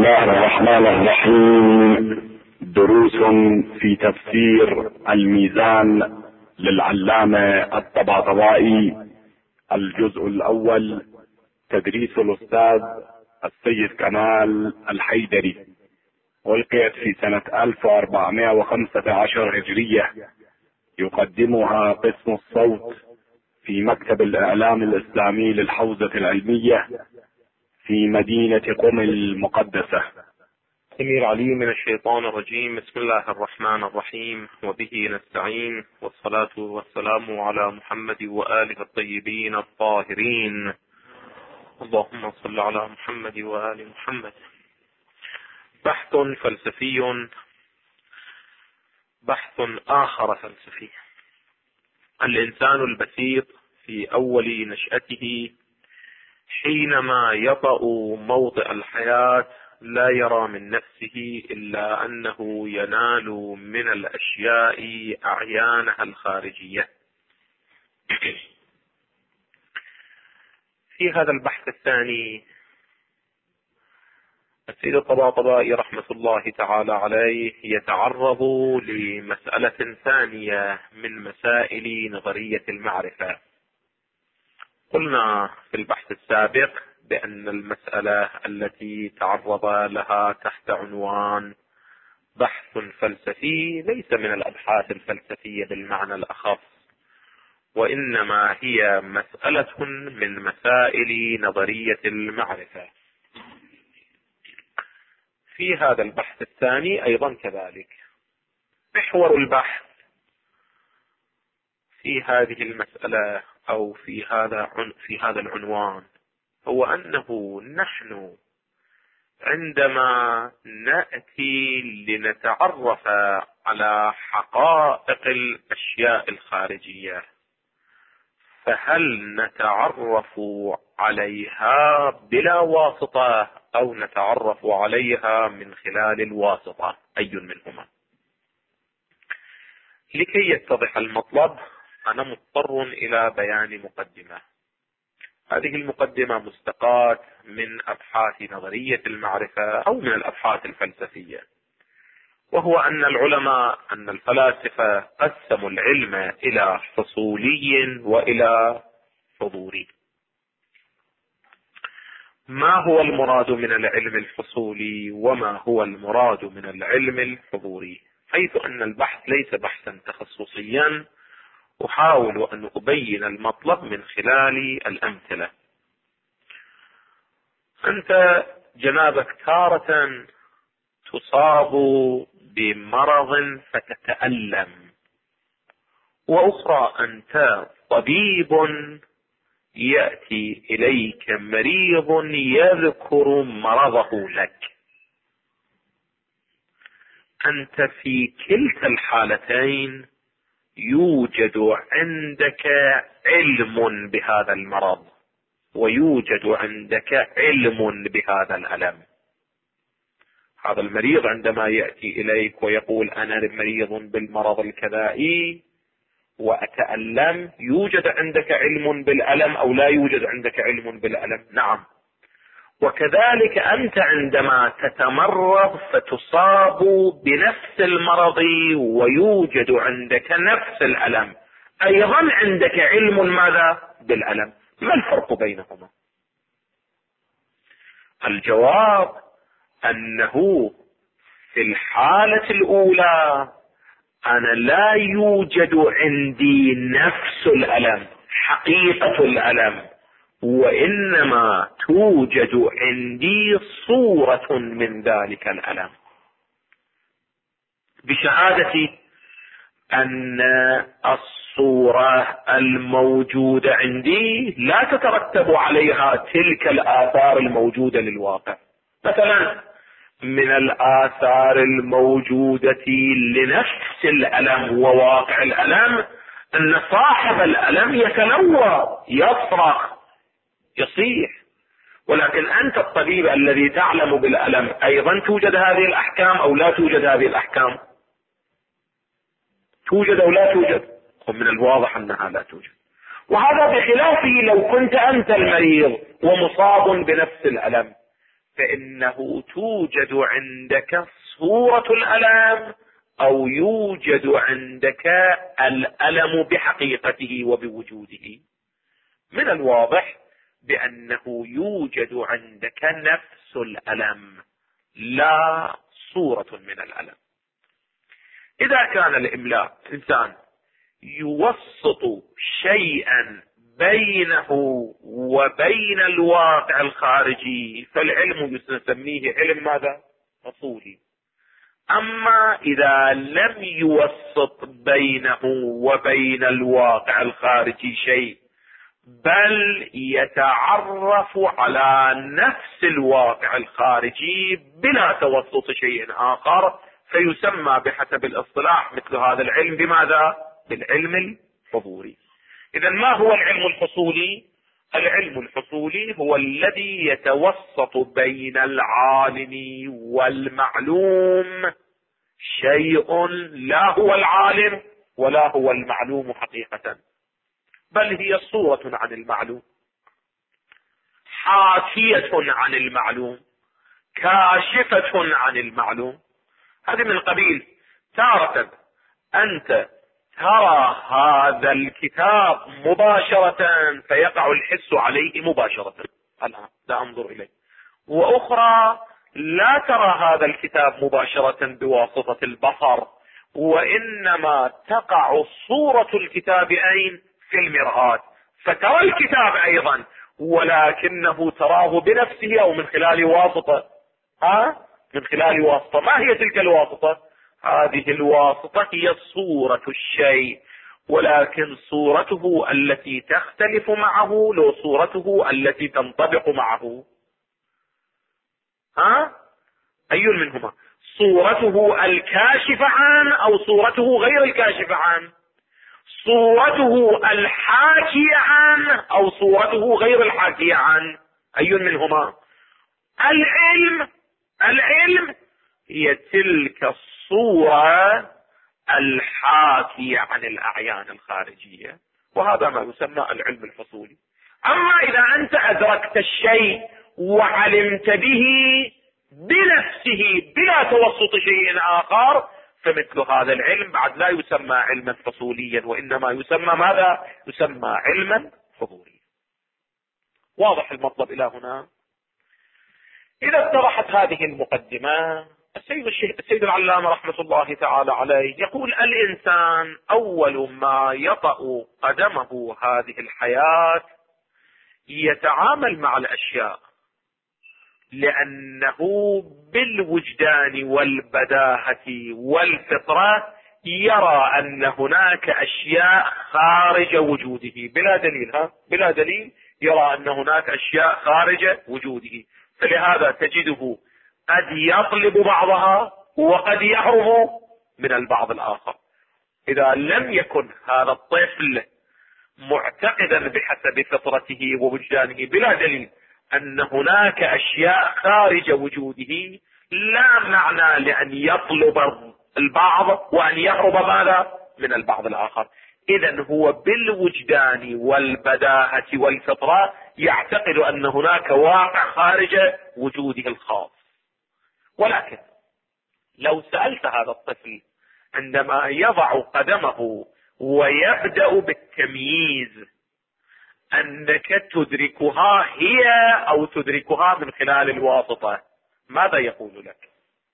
الله الرحمن الرحيم. دروس في تفسير الميزان للعلامة الطباطبائي، الجزء الأول، تدريس الأستاذ السيد كمال الحيدري، ألقيت في سنة 1415 هجرية. يقدمها قسم الصوت في مكتب الإعلام الإسلامي للحوزة العلمية في مدينة قم المقدسة. سميع عليم من الشيطان الرجيم. بسم الله الرحمن الرحيم، وبه نستعين، والصلاة والسلام على محمد وآله الطيبين الطاهرين. اللهم صل على محمد وآل محمد. بحث فلسفي، بحث آخر فلسفي. الإنسان البسيط في أول نشأته حينما يطأ موطئ الحياة لا يرى من نفسه إلا أنه ينال من الأشياء أعيانها الخارجية. في هذا البحث الثاني السيد الطباطبائي رحمة الله تعالى عليه يتعرض لمسألة ثانية من مسائل نظرية المعرفة. قلنا في البحث السابق بأن المسألة التي تعرض لها تحت عنوان بحث فلسفي ليس من الأبحاث الفلسفية بالمعنى الأخص، وإنما هي مسألة من مسائل نظرية المعرفة. في هذا البحث الثاني أيضا كذلك محور البحث في هذه المسألة أو في هذا العنوان هو أنه نحن عندما نأتي لنتعرف على حقائق الأشياء الخارجية، فهل نتعرف عليها بلا واسطة أو نتعرف عليها من خلال الواسطة؟ أي منهما؟ لكي يتضح المطلب أنا مضطر إلى بيان مقدمة. هذه المقدمة مستقاة من أبحاث نظرية المعرفة أو من الأبحاث الفلسفية، وهو أن العلماء أن الفلاسفة قسموا العلم إلى حصولي وإلى حضوري. ما هو المراد من العلم الحصولي وما هو المراد من العلم الحضوري؟ حيث أن البحث ليس بحثا تخصصيا، أحاول أن أبين المطلب من خلال الأمثلة. أنت جنابك تارة تصاب بمرض فتتألم، وأخرى أنت طبيب يأتي إليك مريض يذكر مرضه لك. أنت في كلتا الحالتين يوجد عندك علم بهذا المرض، ويوجد عندك علم بهذا الألم. هذا المريض عندما يأتي إليك ويقول أنا مريض بالمرض الكذائي وأتألم، يوجد عندك علم بالألم أو لا يوجد عندك علم بالألم؟ نعم. وكذلك أنت عندما تتمرض فتصاب بنفس المرض ويوجد عندك نفس الألم، أيضا عندك علم ماذا؟ بالألم. ما الفرق بينهما؟ الجواب أنه في الحالة الأولى أنا لا يوجد عندي نفس الألم، حقيقة الألم، وإنما توجد عندي صورة من ذلك الألم، بشهادة أن الصورة الموجودة عندي لا تترتب عليها تلك الآثار الموجودة للواقع. مثلا من الآثار الموجودة لنفس الألم وواقع الألم أن صاحب الألم يتلوى، يصرخ، يصيح، ولكن أنت الطبيب الذي تعلم بالألم أيضا توجد هذه الأحكام أو لا توجد هذه الأحكام؟ توجد أو لا توجد؟ ومن الواضح أنها لا توجد. وهذا بخلافه لو كنت أنت المريض ومصاب بنفس الألم، فإنه توجد عندك صورة الألم أو يوجد عندك الألم بحقيقته وبوجوده. من الواضح بأنه يوجد عندك نفس الألم لا صورة من الألم. إذا كان الإملاء إنسان يوسط شيئا بينه وبين الواقع الخارجي فالعلم نسميه علم ماذا؟ فصولي. أما إذا لم يوسط بينه وبين الواقع الخارجي شيء بل يتعرف على نفس الواقع الخارجي بلا توسط شيء آخر فيسمى بحسب الاصطلاح مثل هذا العلم بماذا؟ بالعلم الفضولي. إذا ما هو العلم الفصولي؟ العلم الفصولي هو الذي يتوسط بين العالم والمعلوم شيء لا هو العالم ولا هو المعلوم حقيقة، بل هي صورة عن المعلوم، حاكية عن المعلوم، كاشفة عن المعلوم. هذه من قبيل تارة أنت ترى هذا الكتاب مباشرة فيقع الحس عليه مباشرة، الآن لا أنظر إليه، وأخرى لا ترى هذا الكتاب مباشرة بواسطة البصر، وإنما تقع صورة الكتاب أين؟ في المرآة، فترى الكتاب أيضا ولكنه تراه بنفسه أو من خلال واسطة. من خلال واسطة. ما هي تلك الواسطة؟ هذه الواسطة هي صورة الشيء، ولكن صورته التي تختلف معه لو صورته التي تنطبق معه. أي منهما؟ صورته الكاشفة عن أو صورته غير الكاشفة عن؟ صورته الحاكية عن أو صورته غير الحاكية عن؟ أي منهما؟ العلم هي تلك الصورة الحاكية عن الأعيان الخارجية، وهذا ما يسمى العلم الفصولي. أما إذا أنت أدركت الشيء وعلمت به بنفسه بلا توسط شيء آخر فمثل هذا العلم بعد لا يسمى علما فصوليا، وإنما يسمى ماذا؟ يسمى علما فضوليا. واضح المطلب إلى هنا؟ إذا اتضحت هذه المقدمة، السيد العلامة رحمة الله تعالى عليه يقول: الإنسان أول ما يطأ قدمه هذه الحياة يتعامل مع الأشياء لأنه بالوجدان والبداهة والفطرة يرى أن هناك أشياء خارج وجوده بلا دليل يرى أن هناك أشياء خارج وجوده، فلهذا تجده قد يطلب بعضها وقد يهرب من البعض الآخر. إذا لم يكن هذا الطفل معتقدا بحسب فطرته ووجدانه بلا دليل أن هناك أشياء خارج وجوده، لا معنى لأن يطلب البعض وأن يهرب ماذا؟ من البعض الآخر. إذن هو بالوجدان والبداهة والفطرة يعتقد أن هناك واقع خارج وجوده الخاص. ولكن لو سألت هذا الطفل عندما يضع قدمه ويبدأ بالتمييز أنك تدركها هي أو تدركها من خلال الواسطة، ماذا يقول لك؟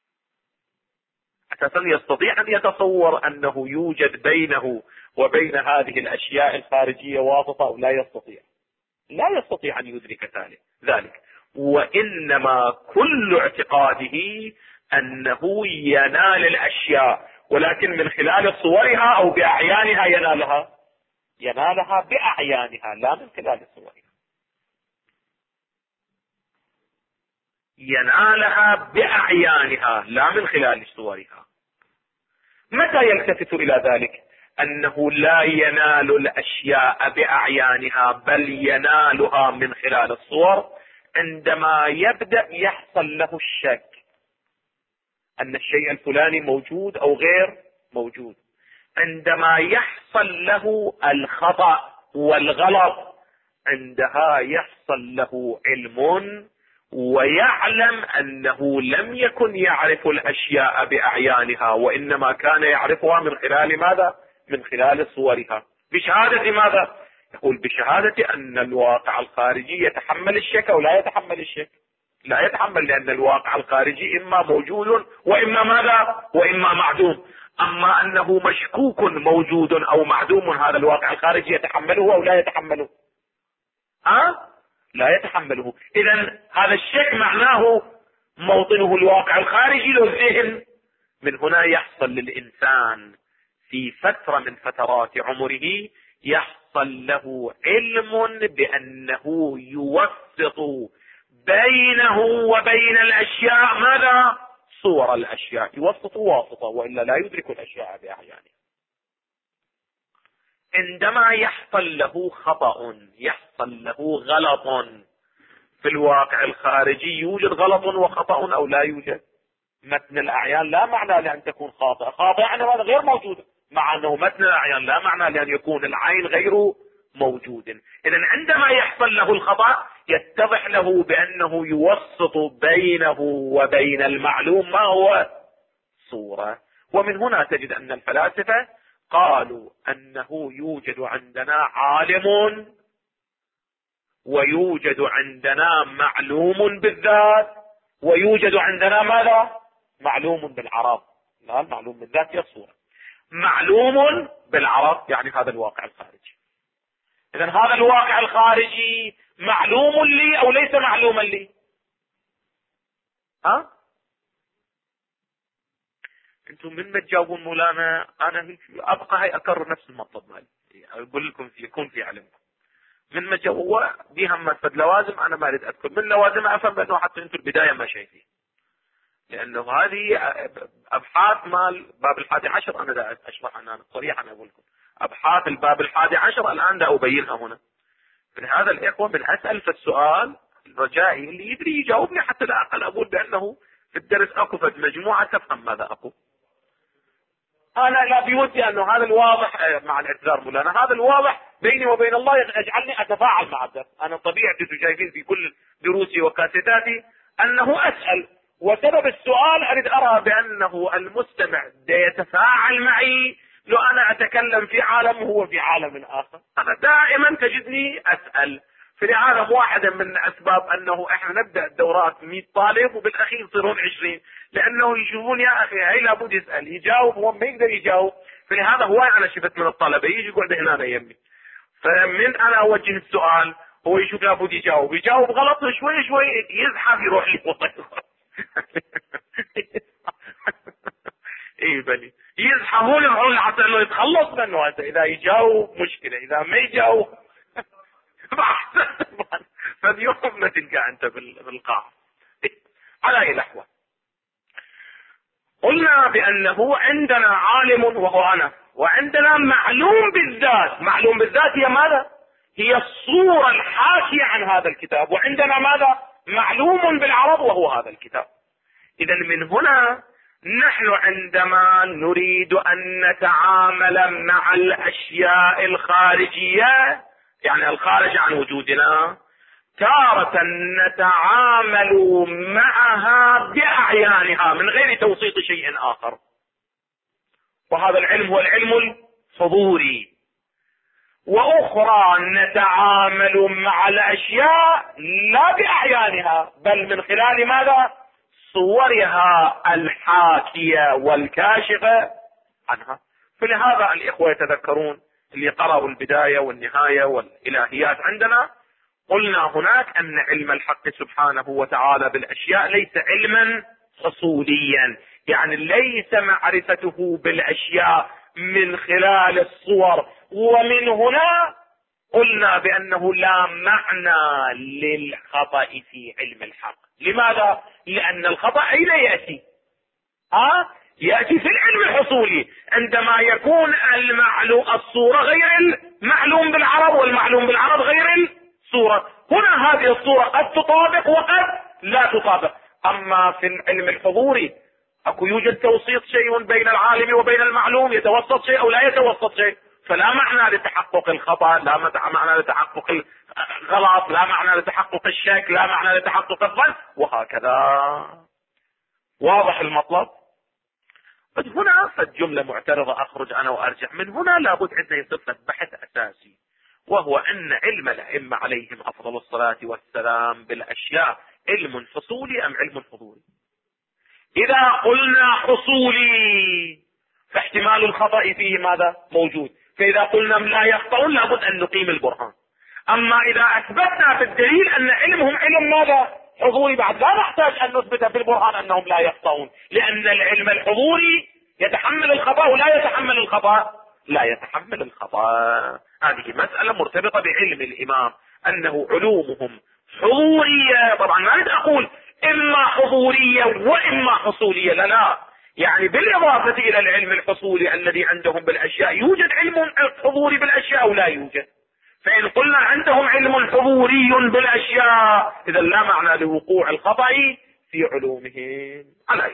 أساسا يستطيع أن يتصور أنه يوجد بينه وبين هذه الأشياء الخارجية واسطة أو لا يستطيع؟ لا يستطيع أن يدرك ذلك، وإنما كل اعتقاده أنه ينال الأشياء، ولكن من خلال صورها أو بأعيانها ينالها بأعيانها لا من خلال صورها، ينالها بأعيانها لا من خلال صورها. متى يلتفت إلى ذلك أنه لا ينال الأشياء بأعيانها بل ينالها من خلال الصور؟ عندما يبدأ يحصل له الشك أن الشيء الفلاني موجود أو غير موجود، عندما يحصل له الخطأ والغلط، عندها يحصل له علم ويعلم أنه لم يكن يعرف الأشياء بأعيانها، وإنما كان يعرفها من خلال ماذا؟ من خلال صورها. بشهادة ماذا؟ يقول بشهادة أن الواقع الخارجي يتحمل الشك أو لا يتحمل الشك؟ لا يتحمل، لأن الواقع الخارجي إما موجود وإما ماذا؟ وإما معدوم. أما أنه مشكوك موجود أو معدوم، هذا الواقع الخارجي يتحمله أو لا يتحمله؟ لا يتحمله. إذن هذا الشك معناه موطنه الواقع الخارجي له الذهن. من هنا يحصل للإنسان في فترة من فترات عمره يحصل له علم بأنه يوسط بينه وبين الأشياء ماذا؟ صور الأشياء، يوسط واسطة، وإلا لا يدرك الأشياء بأعيانه. عندما يحصل له خطأ، يحصل له غلط في الواقع الخارجي، يوجد غلط وخطأ أو لا يوجد؟ متن الأعيان لا معنى لأن تكون خاطئة، خاطئة يعني هذا غير موجود، مع أنه متن الأعيان لا معنى لأن يكون العين غير موجود. إذن عندما يحصل له الخطأ يتضح له بأنه يوسط بينه وبين المعلوم ما هو؟ صورة. ومن هنا تجد أن الفلاسفة قالوا أنه يوجد عندنا عالم ويوجد عندنا معلوم بالذات ويوجد عندنا ماذا؟ معلوم بالعرض. لا، المعلوم بالذات هي الصورة، معلوم بالعرض يعني هذا الواقع الخارجي. إذن هذا الواقع الخارجي معلوم لي أو ليس معلوما لي؟ انتم من ما تجاوبون مولانا انا ابقى هاي اكرر نفس المطلب مالي، اقول لكم يكون في علمكم. من ما جاوبوا بها مفد لوازم، انا ما اريد اذكر من لوازم، افهم بانه حتى انتم البدايه ما شايفين، لانه هذه ابحاث مال باب 11. انا دا اشرح، انا صريحا اقول لكم ابحاث الباب 11 الان دا ابينها هنا. فلهذا الاخوه من اسال في السؤال رجائي اللي يدري يجاوبني، حتى لا اقل اقول بانه في الدرس اكو فد مجموعه تفهم ماذا اقول. انا لا بودي انه هذا الواضح، مع الاعتذار مولانا، هذا الواضح بيني وبين الله يجعلني اتفاعل مع الدرس. انا طبيعتي شايفين في كل دروسي وكاسيتاتي انه اسال، وسبب السؤال اريد ارى بانه المستمع يتفاعل معي. لو انا اتكلم في عالم وهو في عالم اخر، انا دائما تجدني اسال. فلهذا واحدة من اسباب انه احنا نبدأ الدورات 100 طالب وبالاخير يصيرون 20، لانه يشوفون يا اخي هاي لابد يسأل يجاوب، هو ما يقدر يجاوب. فلهذا هواي انا شفت من الطلبة يجي يقعد هنا يمي، فمن انا اوجه السؤال هو يشوف لابد يجاوب غلط، شوي شوي يزحف يروح لي اي بني يزحفون يروحون حتى انه يتخلص منه. اذا يجاوب مشكلة، اذا ما يجاوب فاليوم ما تلقى انت بالقاعة. على اي الاحوال قلنا بانه عندنا عالم وهو انا، وعندنا معلوم بالذات. معلوم بالذات هي ماذا؟ هي الصورة الحاكية عن هذا الكتاب. وعندنا ماذا؟ معلوم بالعرض وهو هذا الكتاب. اذا من هنا نحن عندما نريد ان نتعامل مع الاشياء الخارجية، يعني الخارج عن وجودنا، تارة نتعامل معها بأعيانها من غير توسيط شيء آخر، وهذا العلم هو العلم الحضوري. وأخرى نتعامل مع الأشياء لا بأعيانها بل من خلال ماذا؟ صورها الحاكية والكاشفة عنها. فلهذا الإخوة يتذكرون اللي قرأوا البداية والنهاية والإلهيات عندنا، قلنا هناك أن علم الحق سبحانه وتعالى بالأشياء ليس علما حصوليا، يعني ليس معرفته بالأشياء من خلال الصور. ومن هنا قلنا بأنه لا معنى للخطأ في علم الحق. لماذا؟ لأن الخطأ أين يأتي؟ يأتي في العلم الحصولي، عندما يكون الصورة غير المعلوم بالعرض والمعلوم بالعرض غير الصورة. هنا هذه الصورة قد تطابق وقد لا تطابق. أما في العلم الحضوري يوجد توسيط شيء بين العالم وبين المعلوم، يتوسط شيء أو لا يتوسط شيء، فلا معنى لتحقق الخطأ، لا معنى لتحقق غلط، لا معنى لتحقق الشك، لا معنى لتحقق الظن، وهكذا. واضح المطلب؟ بس هنا فالجملة معترضة، أخرج أنا وأرجع. من هنا لابد عندنا يصير بحث أساسي، وهو أن علم الأئمة عليهم أفضل الصلاة والسلام بالأشياء علم حصولي أم علم حضوري؟ إذا قلنا حصولي فاحتمال الخطأ فيه ماذا؟ موجود. فإذا قلنا لا يخطئون لابد أن نقيم البرهان. أما إذا أثبتنا في الدليل أن علمهم علم ماذا؟ حضوري، بعد لا نحتاج أن نثبت في البرهان أنهم لا يخطئون، لأن العلم الحضوري يتحمل الخطأ ولا يتحمل الخطأ؟ لا يتحمل الخطأ. هذه مسألة مرتبطة بعلم الإمام أنه علومهم حضورية. طبعا ما أريد أقول إما حضورية وإما حصولية، لا، يعني بالإضافة إلى العلم الحصولي الذي عندهم بالأشياء يوجد علم حضوري بالأشياء أو لا يوجد. فإن قلنا عندهم علم حضوري بالأشياء إذا لا معنى لوقوع الخطأ في علومهم. على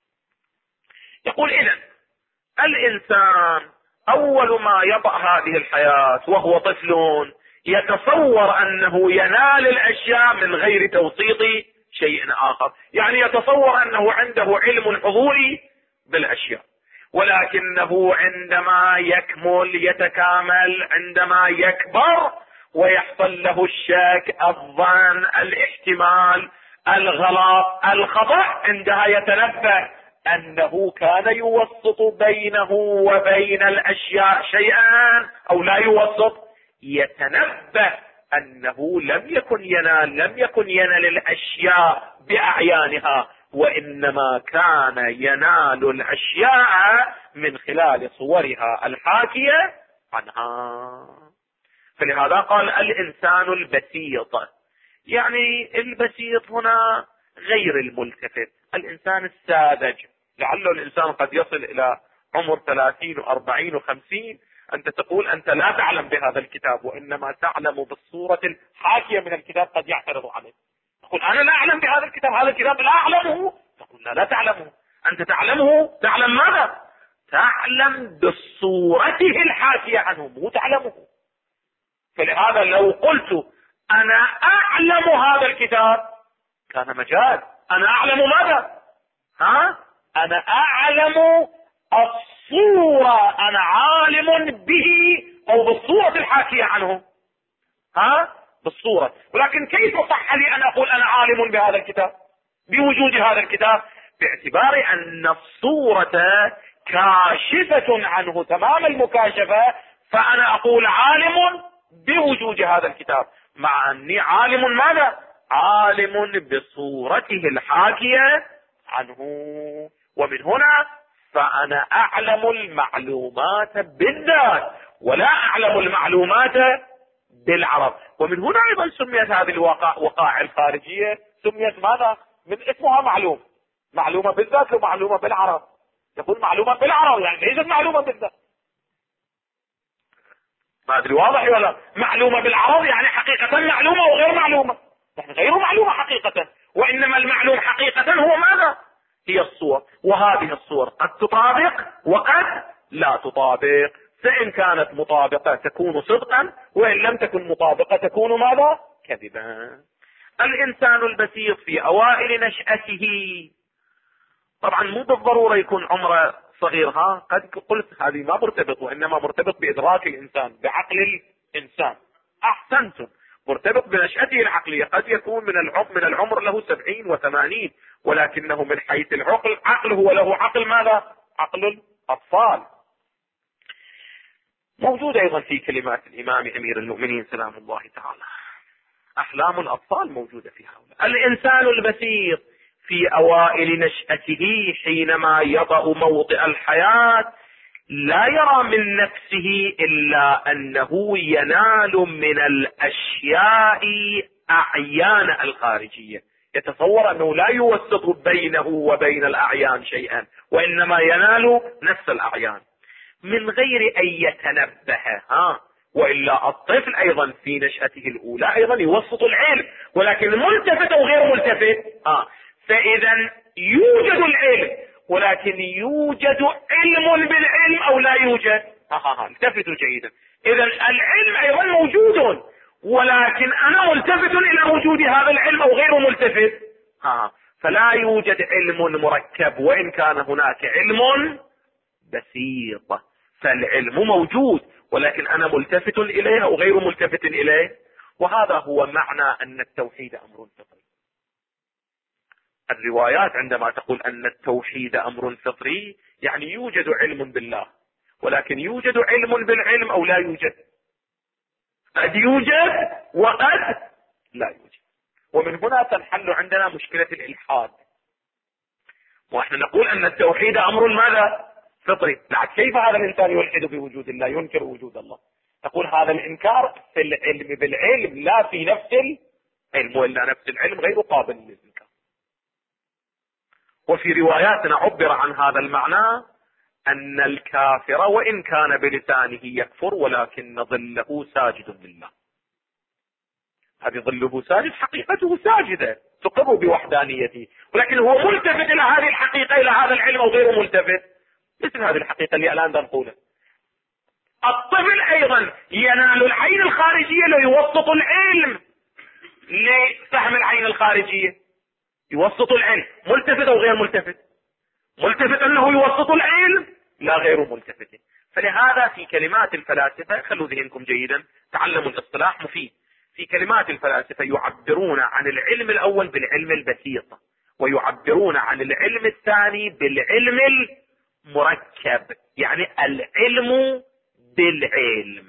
يقول إذن الإنسان أول ما يطأ هذه الحياة وهو طفل يتصور أنه ينال الأشياء من غير توسيط شيء آخر، يعني يتصور أنه عنده علم حضوري بالأشياء، ولكنه عندما يكمل يتكامل، عندما يكبر ويحصل له الشك، الظن، الاحتمال، الغلط، الخطأ، عندها يتنبه أنه كان يوسط بينه وبين الأشياء شيئا أو لا يوسط، يتنبه أنه لم يكن ينال الأشياء بأعيانها، وإنما كان ينال الأشياء من خلال صورها الحاكية عنها. فلهذا قال الإنسان البسيط، يعني البسيط هنا غير الملتفت، الإنسان الساذج. لعل الإنسان قد يصل إلى عمر 30 و40 و50 أنت تقول أنت لا تعلم بهذا الكتاب، وإنما تعلم بالصورة الحاكية من الكتاب، قد يعترض عليه، تقول أنا لا أعلم بهذا الكتاب، هذا الكتاب لا أعلمه، تقول لا تعلمه، أنت تعلمه، تعلم ماذا؟ تعلم بصورته الحاكية عنه، مو تعلمه. فلهذا لو قلت أنا أعلم هذا الكتاب كان مجال، أنا أعلم ماذا؟ أنا أعلم الصورة، أنا عالم به أو بالصورة الحاكية عنه، بالصورة. ولكن كيف صح لي أن أقول أنا عالم بهذا الكتاب بوجود هذا الكتاب؟ باعتبار أن الصورة كاشفة عنه تمام المكاشفة، فأنا أقول عالم بوجود هذا الكتاب، مع أني عالم ماذا؟ عالم بصورته الحاكية عنه. ومن هنا فأنا أعلم المعلومات بالذات ولا أعلم المعلومات بالعرض. ومن هنا أيضا سميت هذه الوقائع الخارجية سميت ماذا؟ من اسمها معلومة بالذات ومعلومة بالعرض. يقول معلومة بالعرض يعني ليست معلومة بالذات. ما أدري واضح ولا؟ معلومة بالعرض يعني حقيقة معلومة وغير معلومة، يعني غير معلومة حقيقة، وإنما المعلوم حقيقة هو ماذا؟ هي الصور. وهذه الصور قد تطابق وقد لا تطابق، فإن كانت مطابقة تكون صدقا، وإن لم تكن مطابقة تكون ماذا؟ كذبا. الإنسان البسيط في أوائل نشأته طبعا مو بالضرورة يكون عمره صغير، قد قلت هذه ما مرتبط، وإنما مرتبط بإدراك الإنسان بعقل الإنسان. أحسنتم، مرتبط بنشأته العقلية، قد يكون من العمر له 70 و80، ولكنه من حيث العقل عقله له عقل ماذا؟ عقل الأطفال. موجود أيضا في كلمات الإمام أمير المؤمنين سلام الله تعالى، أحلام الأطفال موجودة في هؤلاء. الإنسان البسيط في أوائل نشأته حينما يضع موطئ الحياة لا يرى من نفسه إلا أنه ينال من الأشياء أعيان الخارجية، يتصور أنه لا يوسط بينه وبين الأعيان شيئا، وإنما ينال نفس الأعيان من غير أن يتنبه. وإلا الطفل أيضا في نشأته الأولى أيضا يوسط العلم، ولكن ملتفت أو غير ملتفت. فإذا يوجد العلم، ولكن يوجد علم بالعلم أو لا يوجد؟ التفتوا جيدا. إذا العلم أيضا موجود، ولكن أنا ملتفت إلى وجود هذا العلم أو غير ملتفت. فلا يوجد علم مركب وإن كان هناك علم بسيط، فالعلم موجود ولكن أنا ملتفت إليه أو غير ملتفت إليه. وهذا هو معنى أن التوحيد أمر فطري. الروايات عندما تقول أن التوحيد أمر فطري يعني يوجد علم بالله، ولكن يوجد علم بالعلم أو لا يوجد؟ قد يوجد وقد لا يوجد. ومن هنا تنحل عندنا مشكلة الإلحاد. ونحن نقول أن التوحيد أمر ماذا؟ فطري. لكن كيف هذا الإنسان يلحد بوجود الله، ينكر وجود الله؟ تقول هذا الإنكار في العلم بالعلم لا في نفس العلم، وإلا نفس العلم غير قابل للإنكار. وفي رواياتنا عبر عن هذا المعنى أن الكافر وإن كان بلسانه يكفر ولكن ظله ساجد لله. هذه ظله ساجد، حقيقته ساجدة تقر بوحدانيته، ولكن هو ملتفت إلى هذه الحقيقة، إلى هذا العلم، أو غير ملتفت. مثل هذه الحقيقة اللي الآن نقولها. الطفل أيضا ينال العين الخارجية ليوسط العلم لفهم العين الخارجية، يوسط العلم. ملتفت أو غير ملتفت؟ ملتفت أنه يوسط العلم، لا غير ملتفت. فلهذا في كلمات الفلاسفة، خلوا ذهنكم جيدا، تعلموا الاصطلاح مفيد. في كلمات الفلاسفة يعبرون عن العلم الأول بالعلم البسيط، ويعبرون عن العلم الثاني بالعلم المركب، يعني العلم بالعلم.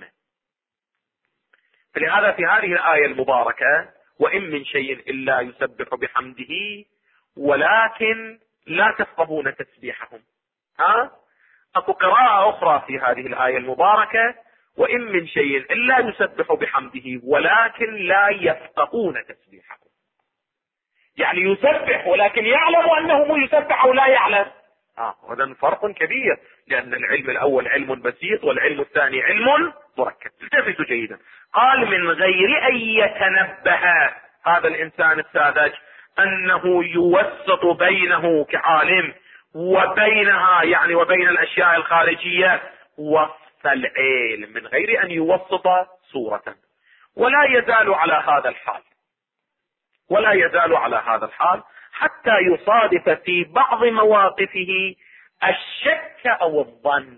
فلهذا في هذه الآية المباركة وإن من شيء إلا يسبح بحمده ولكن لا تفقهون تسبيحهم. أكو قراءة أخرى في هذه الآية المباركة وإن من شيء إلا يسبح بحمده ولكن لا يفقهون تسبيحهم، يعني يسبح ولكن يعلم أنه يسبح أو لا يعلم. هذا فرق كبير، لأن العلم الأول علم بسيط والعلم الثاني علم مركب. التفتوا جيدا. قال من غير أن يتنبه هذا الإنسان الساذج أنه يوسط بينه كعالم وبينها، يعني وبين الأشياء الخارجية، وصف العلم من غير أن يوسط صورة. ولا يزال على هذا الحال، ولا يزال على هذا الحال حتى يصادف في بعض مواقفه الشك أو الظن.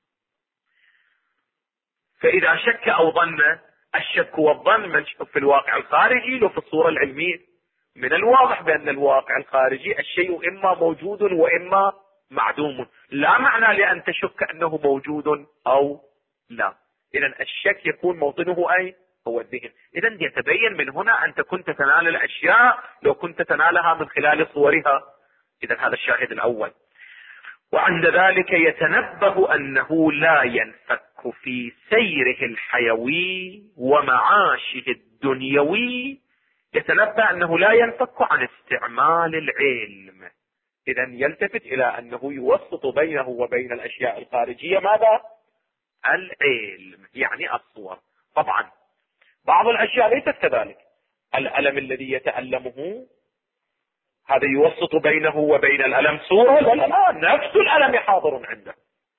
فإذا شك أو ظن، الشك والظن منشأ في الواقع الخارجي لو في الصورة العلمية. من الواضح بأن الواقع الخارجي الشيء إما موجود وإما معدوم، لا معنى لأن تشك أنه موجود أو لا. إذن الشك يكون موطنه أي هو الذهن. إذن يتبين من هنا أنت كنت تنال الأشياء لو كنت تنالها من خلال صورها. إذن هذا الشاهد الأول. وعند ذلك يتنبه أنه لا ينفك في سيره الحيوي ومعاشه الدنيوي، يتنبه أنه لا ينفك عن استعمال العلم. إذن يلتفت إلى أنه يوسط بينه وبين الأشياء الخارجية ماذا؟ العلم، يعني الصور. طبعا بعض الأشياء ليست كذلك. الألم الذي يتألمه هذا يوسط بينه وبين الألم صورة؟ لا، نفس الألم حاضر عنده.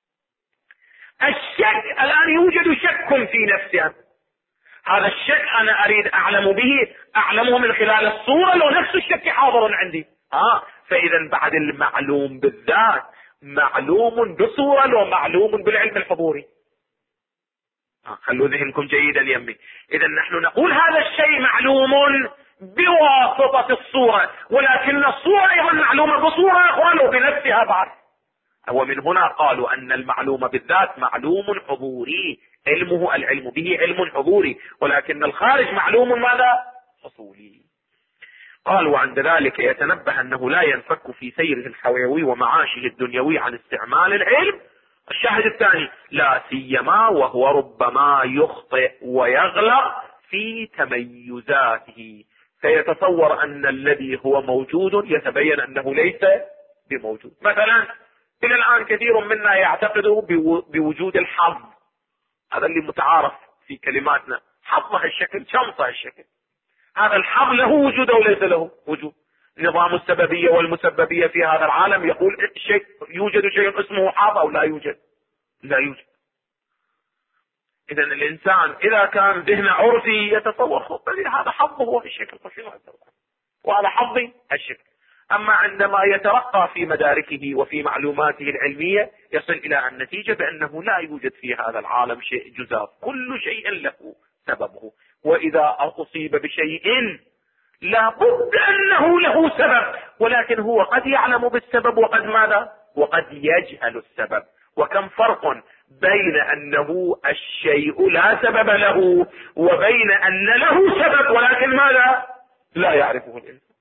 الشك الآن يوجد شك في نفسه، هذا الشك أنا أريد أعلم به، أعلمه من خلال الصورة لو نفس الشك حاضر عندي. فإذا بعد المعلوم بالذات معلوم بصورة لو معلوم بالعلم الحضوري. خلوا ذهنكم جيدا يمي. إذا نحن نقول هذا الشيء معلوم بواسطة الصورة، ولكن الصورة أيضا معلومة بصورة أخرى لو بنفسها بعد. ومن هنا قالوا أن المعلوم بالذات معلوم حضوري، علمه العلم به علم حضوري، ولكن الخارج معلوم ماذا؟ حصولي. قال وعند ذلك يتنبه أنه لا ينفك في سيره الحيوي ومعاشه الدنيوي عن استعمال العلم. الشاهد الثاني لا سيما وهو ربما يخطئ ويغلط في تميزاته، فيتصور أن الذي هو موجود يتبين أنه ليس بموجود. مثلا إلى الآن كثير منا يعتقد بوجود الحظ، هذا اللي متعارف في كلماتنا، حظها الشكل، شمسها الشكل. هذا الحظ له وجود أو ليس له وجود؟ نظام السببية والمسببية في هذا العالم يقول يوجد شيء اسمه حظ أو لا يوجد؟ لا يوجد. إذا الإنسان إذا كان ذهنه عرفي يتصور هذا حظه هو في الشكل، وهذا حظي الشكل. أما عندما يترقى في مداركه وفي معلوماته العلمية يصل إلى النتيجة بأنه لا يوجد في هذا العالم شيء جزاف، كل شيء له سببه، وإذا أصيب بشيء لا بد أنه له سبب، ولكن هو قد يعلم بالسبب وقد ماذا؟ وقد يجهل السبب. وكم فرق بين أنه الشيء لا سبب له وبين أن له سبب ولكن ماذا؟ لا يعرفه الإنسان.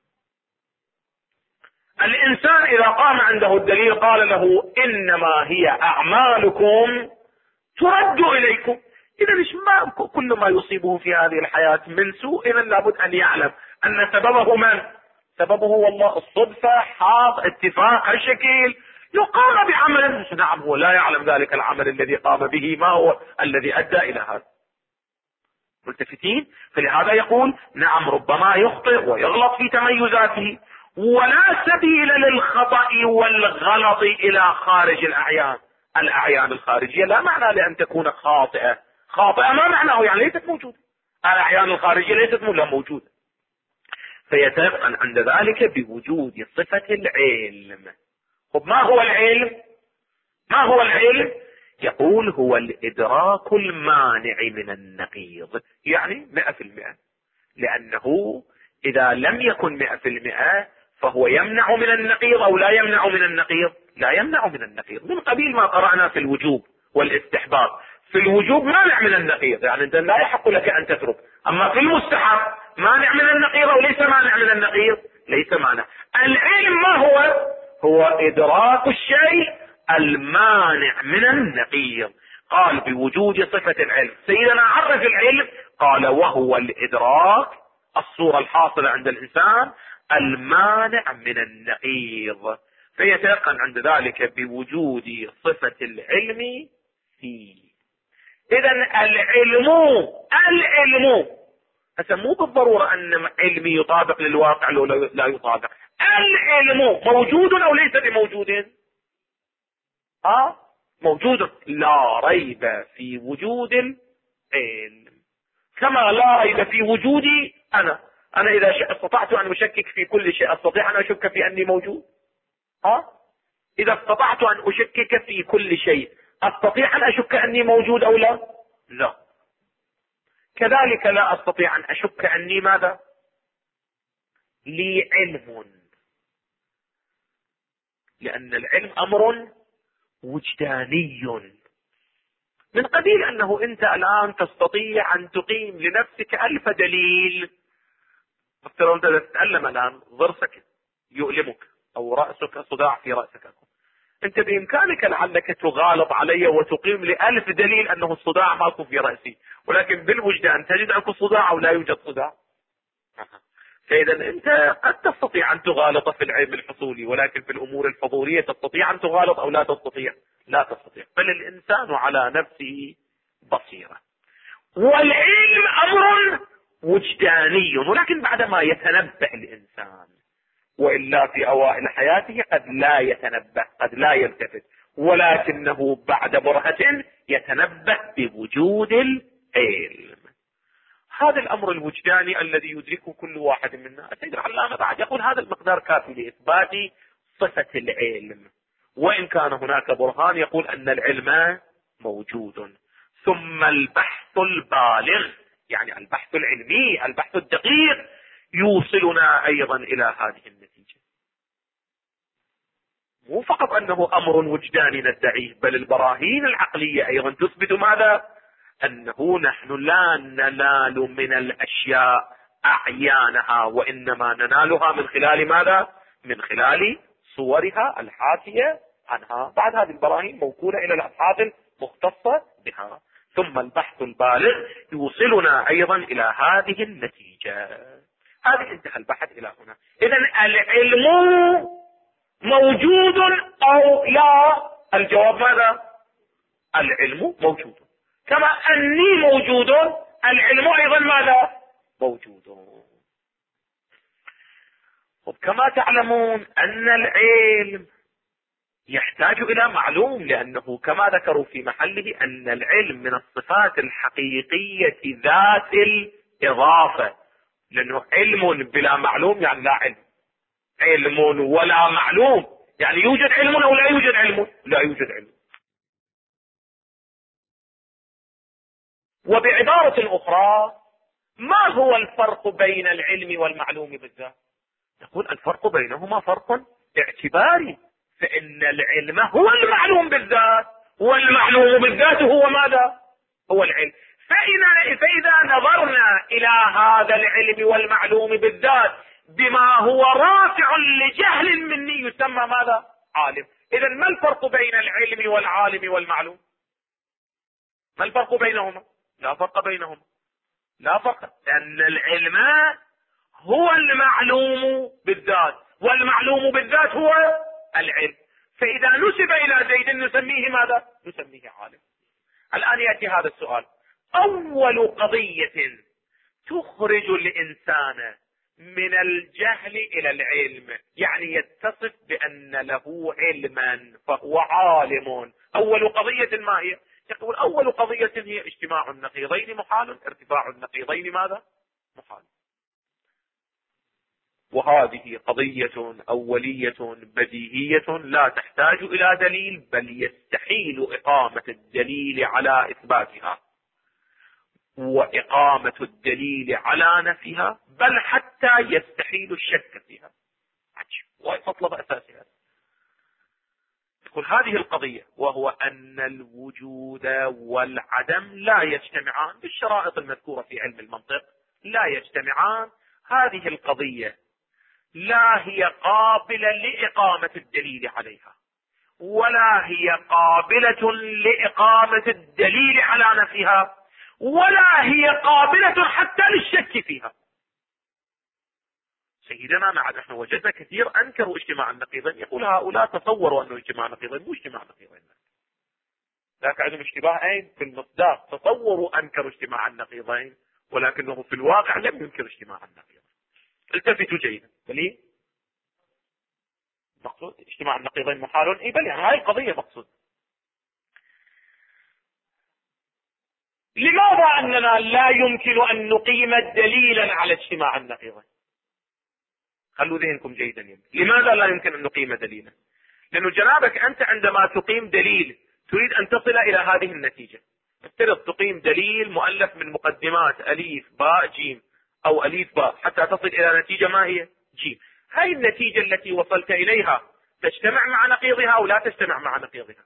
الإنسان إذا قام عنده الدليل قال له إنما هي أعمالكم ترد إليكم. إذا ما كل ما يصيبه في هذه الحياة من سوء إذا لابد أن يعلم أن سببه من؟ سببه والله الصدفة، حظ، اتفاق، الشكل. يقام بعمل نعم هو لا يعلم ذلك العمل الذي قام به ما هو الذي أدى إلى هذا. ملتفتين؟ فلهذا يقول نعم ربما يخطئ ويغلط في تميزاته، ولا سبيل للخطأ والغلط إلى خارج الأعيان. الأعيان الخارجية لا معنى لأن تكون خاطئة ما معناه يعني ليست موجودة. الأعيان الخارجية ليست موجودة. فيتيقن عند ذلك بوجود صفة العلم. طب ما هو العلم؟ ما هو العلم؟ يقول هو الإدراك المانع من النقيض، يعني 100%، لأنه إذا لم يكن 100% فهو يمنع من النقيض أو لا يمنع من النقيض؟ لا يمنع من النقيض، من قبيل ما قرأنا في الوجوب والاستحباب. في الوجوب مانع من النقيض، يعني أنت لا يحق لك أن تترك. أما في المستحب مانع من النقيض أو ليس مانع من النقيض؟ ليس مانع. العلم ما هو؟ هو إدراك الشيء المانع من النقيض. قال بوجود صفة العلم. سيدنا عرف العلم قال وهو الإدراك، الصورة الحاصلة عند الإنسان المانع من النقيض. فيتيقن عند ذلك بوجود صفة العلم فيه. إذا العلم هسه مو بالضرورة أن علمي يطابق للواقع لو لا يطابق. العلم موجود أو ليس بموجود؟ موجود، لا ريب في وجود العلم، كما لا ريب في وجودي أنا إذا استطعت أن أشكك في كل شيء أستطيع أن أشك في أني موجود. إذا استطعت أن أشكك في كل شيء أستطيع أن أشك أني موجود أو لا؟ لا. كذلك لا أستطيع أن أشك أني ماذا؟ لي علم، لأن العلم أمر وجداني من قبيل أنه أنت الآن تستطيع أن تقيم لنفسك 1000 دليل. مثلا أنت تتألم الآن ضرسك يؤلمك أو رأسك صداع في رأسك، أنت بإمكانك لعلك تغالط علي وتقيم ل1000 دليل أنه الصداع ماكو في رأسي، ولكن بالوجدان تجد أنك صداع أو لا يوجد صداع. فإذا أنت قد تستطيع أن تغالط في العلم الحصولي، ولكن في الأمور الحضورية تستطيع أن تغالط أو لا تستطيع؟ لا تستطيع. بل الإنسان على نفسه بصيرة. والعلم أمر وجداني، ولكن بعدما يتنبه الإنسان، وإلا في أوائل حياته قد لا يتنبه، قد لا يلتفت، ولكنه بعد برهة يتنبه بوجود العلم. هذا الأمر الوجداني الذي يدركه كل واحد منا. السيد العلامة بعد يقول هذا المقدار كافي لإثبات صفة العلم، وإن كان هناك برهان يقول أن العلم موجود. ثم البحث البالغ، يعني البحث العلمي، البحث الدقيق، يوصلنا أيضا إلى هذه النتيجة. مو فقط أنه أمر وجداني ندعيه، بل البراهين العقلية أيضا تثبت ماذا؟ أنه نحن لا ننال من الأشياء أعيانها، وإنما ننالها من خلال ماذا؟ من خلال صورها الحاكية عنها. بعد هذه البراهين موكولة إلى الأبحاث المختصة بها. ثم البحث البالغ يوصلنا أيضا إلى هذه النتيجة. هذه انتهى البحث إلى هنا. إذن العلم موجود أو لا؟ الجواب ماذا؟ العلم موجود، كما أني موجود العلم أيضا ماذا؟ موجود. وكما تعلمون أن العلم يحتاج إلى معلوم، لأنه كما ذكروا في محله أن العلم من الصفات الحقيقية ذات الإضافة، لأنه علم بلا معلوم يعني لا علم، علم ولا معلوم يعني يوجد علم أو لا يوجد علم، لا يوجد علم. وبعبارة أخرى، ما هو الفرق بين العلم والمعلوم بالذات؟ نقول الفرق بينهما فرق اعتباري، فإن العلم هو المعلوم بالذات، والمعلوم بالذات هو ماذا؟ هو العلم. فإذا نظرنا إلى هذا العلم والمعلوم بالذات بما هو رافع لجهل مني يسمى ماذا؟ عالم. إذا ما الفرق بين العلم والعالم والمعلوم؟ ما الفرق بينهما؟ لا فرق بينهما، لا فرق، لأن العلم هو المعلوم بالذات، والمعلوم بالذات هو العلم. فإذا نسب إلى زيد نسميه ماذا؟ نسميه عالم. الآن يأتي هذا السؤال: أول قضية تخرج الإنسان من الجهل إلى العلم، يعني يتصف بأن له علما فهو عالم، أول قضية ما هي؟ يقول أول قضية هي اجتماع النقيضين محال، ارتفاع النقيضين ماذا؟ محال. وهذه قضية أولية بديهية لا تحتاج إلى دليل، بل يستحيل إقامة الدليل على إثباتها وإقامة الدليل على نفيها، بل حتى يستحيل الشك فيها. عجيب، ومطلب أساسي هذا. تقول هذه القضية، وهو أن الوجود والعدم لا يجتمعان بالشرائط المذكورة في علم المنطق، لا يجتمعان. هذه القضية لا هي قابلة لإقامة الدليل عليها، ولا هي قابلة لإقامة الدليل على نفيها، ولا هي قابلة حتى للشك فيها. سيدنا نحن وجدنا كثير أنكروا اجتماع النقيضين، يقول هؤلاء تصوروا أنه اجتماع النقيضين، مو اجتماع النقيضين، لكن عندهم اشتباهين في المصداق، تصوروا أنكروا اجتماع النقيضين ولكنه في الواقع لم ينكر اجتماع النقيضين. التفتوا جيدا، بل مقصود اجتماع النقيضين محال، اي بل يعني هاي القضية مقصود. لماذا أننا لا يمكن أن نقيم دليلا على اجتماع النقيضين؟ خلوا ذهنكم جيدا يعني. لماذا لا يمكن أن نقيم دليلا؟ لأنه جنابك أنت عندما تقيم دليل تريد أن تصل إلى هذه النتيجة، افترض تقيم دليل مؤلف من مقدمات أليف باء جيم أو أليف باء حتى تصل إلى نتيجة ما هي؟ جيم. هاي النتيجة التي وصلت إليها تجتمع مع نقيضها أو لا تجتمع مع نقيضها؟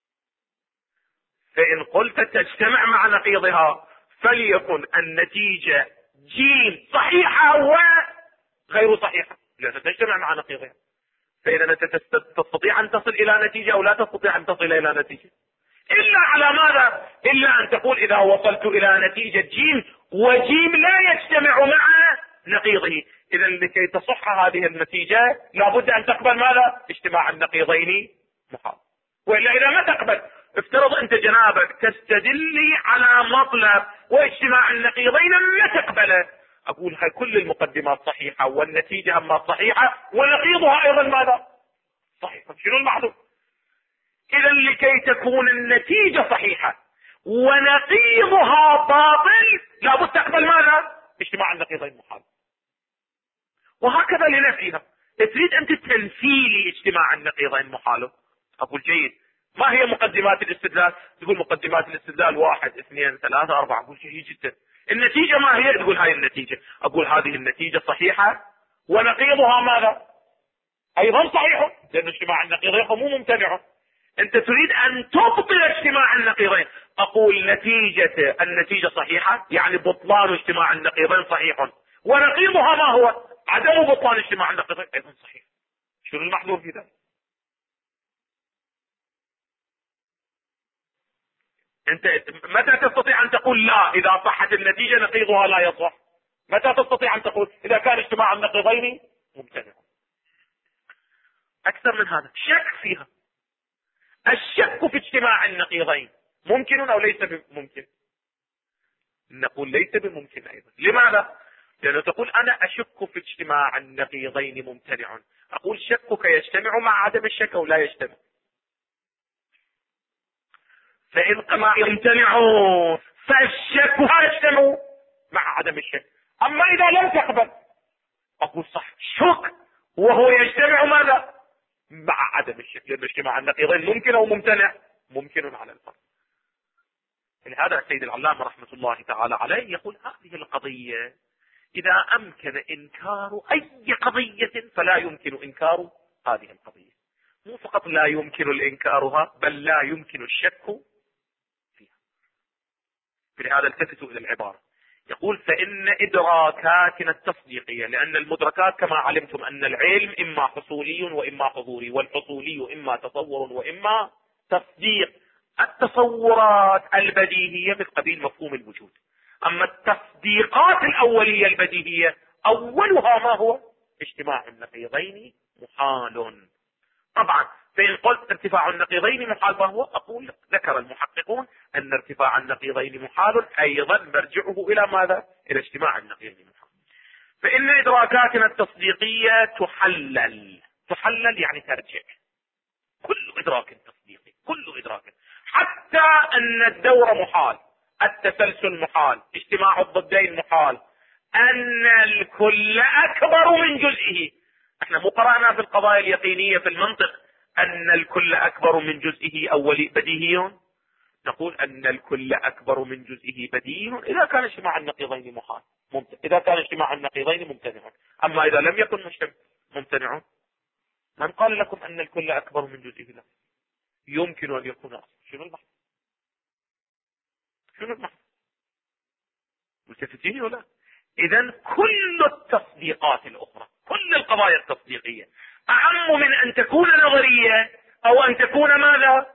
فإن قلت تجتمع مع نقيضها فليكن النتيجة جيم صحيحة وغير صحيحة، لأنها تجتمع مع نقيضها. فإذا أنت تستطيع أن تصل إلى نتيجة أو لا تستطيع أن تصل إلى نتيجة، إلا على ماذا؟ إلا أن تقول إذا وصلت إلى نتيجة جيم وجيم لا يجتمع مع نقيضه، إذا لكي تصح هذه النتيجة لابد أن تقبل ماذا؟ اجتماع النقيضين محال. وإلا إذا ما تقبل، افترض أنت جنابك تستدلي على مطلب واجتماع النقيضين ما تقبله، أقول هاي كل المقدمات صحيحة والنتيجة أما صحيحة ونقيضها أيضا ماذا؟ صحيحة. شنو المعلوم؟ إذا لكي تكون النتيجة صحيحة ونقيضها باطل لابد تقبل ماذا؟ اجتماع النقيضين محال. وهكذا لنفيها، تريد أنت تنفيلي اجتماع النقيضين محال، أقول جيد، ما هي مقدمات الاستدلال؟ تقول مقدمات الاستدلال 1 2 3 4، أقول جيد جدا. النتيجة ما هي؟ تقول هاي النتيجة، أقول هذه النتيجة صحيحة ونقيضها ماذا؟ أيضا صحيح، لأن اجتماع النقيضين مو ممتنع. أنت تريد أن تبطل اجتماع النقيضين، أقول النتيجة صحيحة، يعني بطلان اجتماع النقيضين صحيح، ونقيضها ما هو؟ عدم بطلان اجتماع النقيضين أيضا صحيح. شنو المحظور في ذلك؟ أنت متى تستطيع أن تقول لا إذا صحت النتيجة نقيضها لا يصح؟ متى تستطيع أن تقول إذا كان اجتماع النقيضين ممتنع؟ أكثر من هذا شك فيها. الشك في اجتماع النقيضين ممكن أو ليس بممكن؟ نقول ليس بممكن أيضا. لماذا؟ لأنه تقول أنا أشك في اجتماع النقيضين ممتنع، أقول شكك يجتمع مع عدم الشك أو لا يجتمع؟ فإن كما يمتنعون فالشك يجتمع مع عدم الشك. أما إذا لم تقبل أقول صح شك وهو يجتمع ماذا مع عدم الشك، لأن اجتماع النقيضين ممكن أو ممتنع، ممكن على الفرض. لهذا السيد العلامة رحمة الله تعالى عليه يقول هذه القضية إذا أمكن إنكار أي قضية فلا يمكن إنكار هذه القضية. مو فقط لا يمكن الإنكارها بل لا يمكن الشك فيها. فلهذا التفتوا إلى العبارة، يقول فإن إدراكاتنا التصديقية، لأن المدركات كما علمتم أن العلم إما حصولي وإما حضوري، والحصولي إما تصور وإما تصديق. التصورات البديهية من قبيل مفهوم الوجود، أما التصديقات الأولية البديهية أولها ما هو اجتماع النقيضين محال. طبعا فإن قلت ارتفاع النقيضين محال فهو أقول ذكر المحققون أن ارتفاع النقيضين محال أيضا مرجعه إلى ماذا؟ إلى اجتماع النقيضين محال. فإن إدراكاتنا التصديقية تحلل يعني ترجع. كل إدراك تصديقي، كل إدراك، حتى أن الدور محال، التسلسل محال، اجتماع الضدين محال، أن الكل أكبر من جزئه. احنا مو قرأنا في القضايا اليقينية في المنطق أن الكل أكبر من جزئه أولي بديهي؟ نقول أن الكل أكبر من جزئه بديهي إذا كان اجتماع النقيضين محال، إذا كان اجتماع النقيضين ممتنع. أما إذا لم يكن ممتنع، من قال لكم أن الكل أكبر من جزئه؟ لا يمكن أن يكون أصلا. شنو البحث؟ شنو البحث؟ ملتفتين ولا؟ إذن كل التصديقات الأخرى، كل القضايا التصديقية أعم من أن تكون نظرية أو أن تكون ماذا؟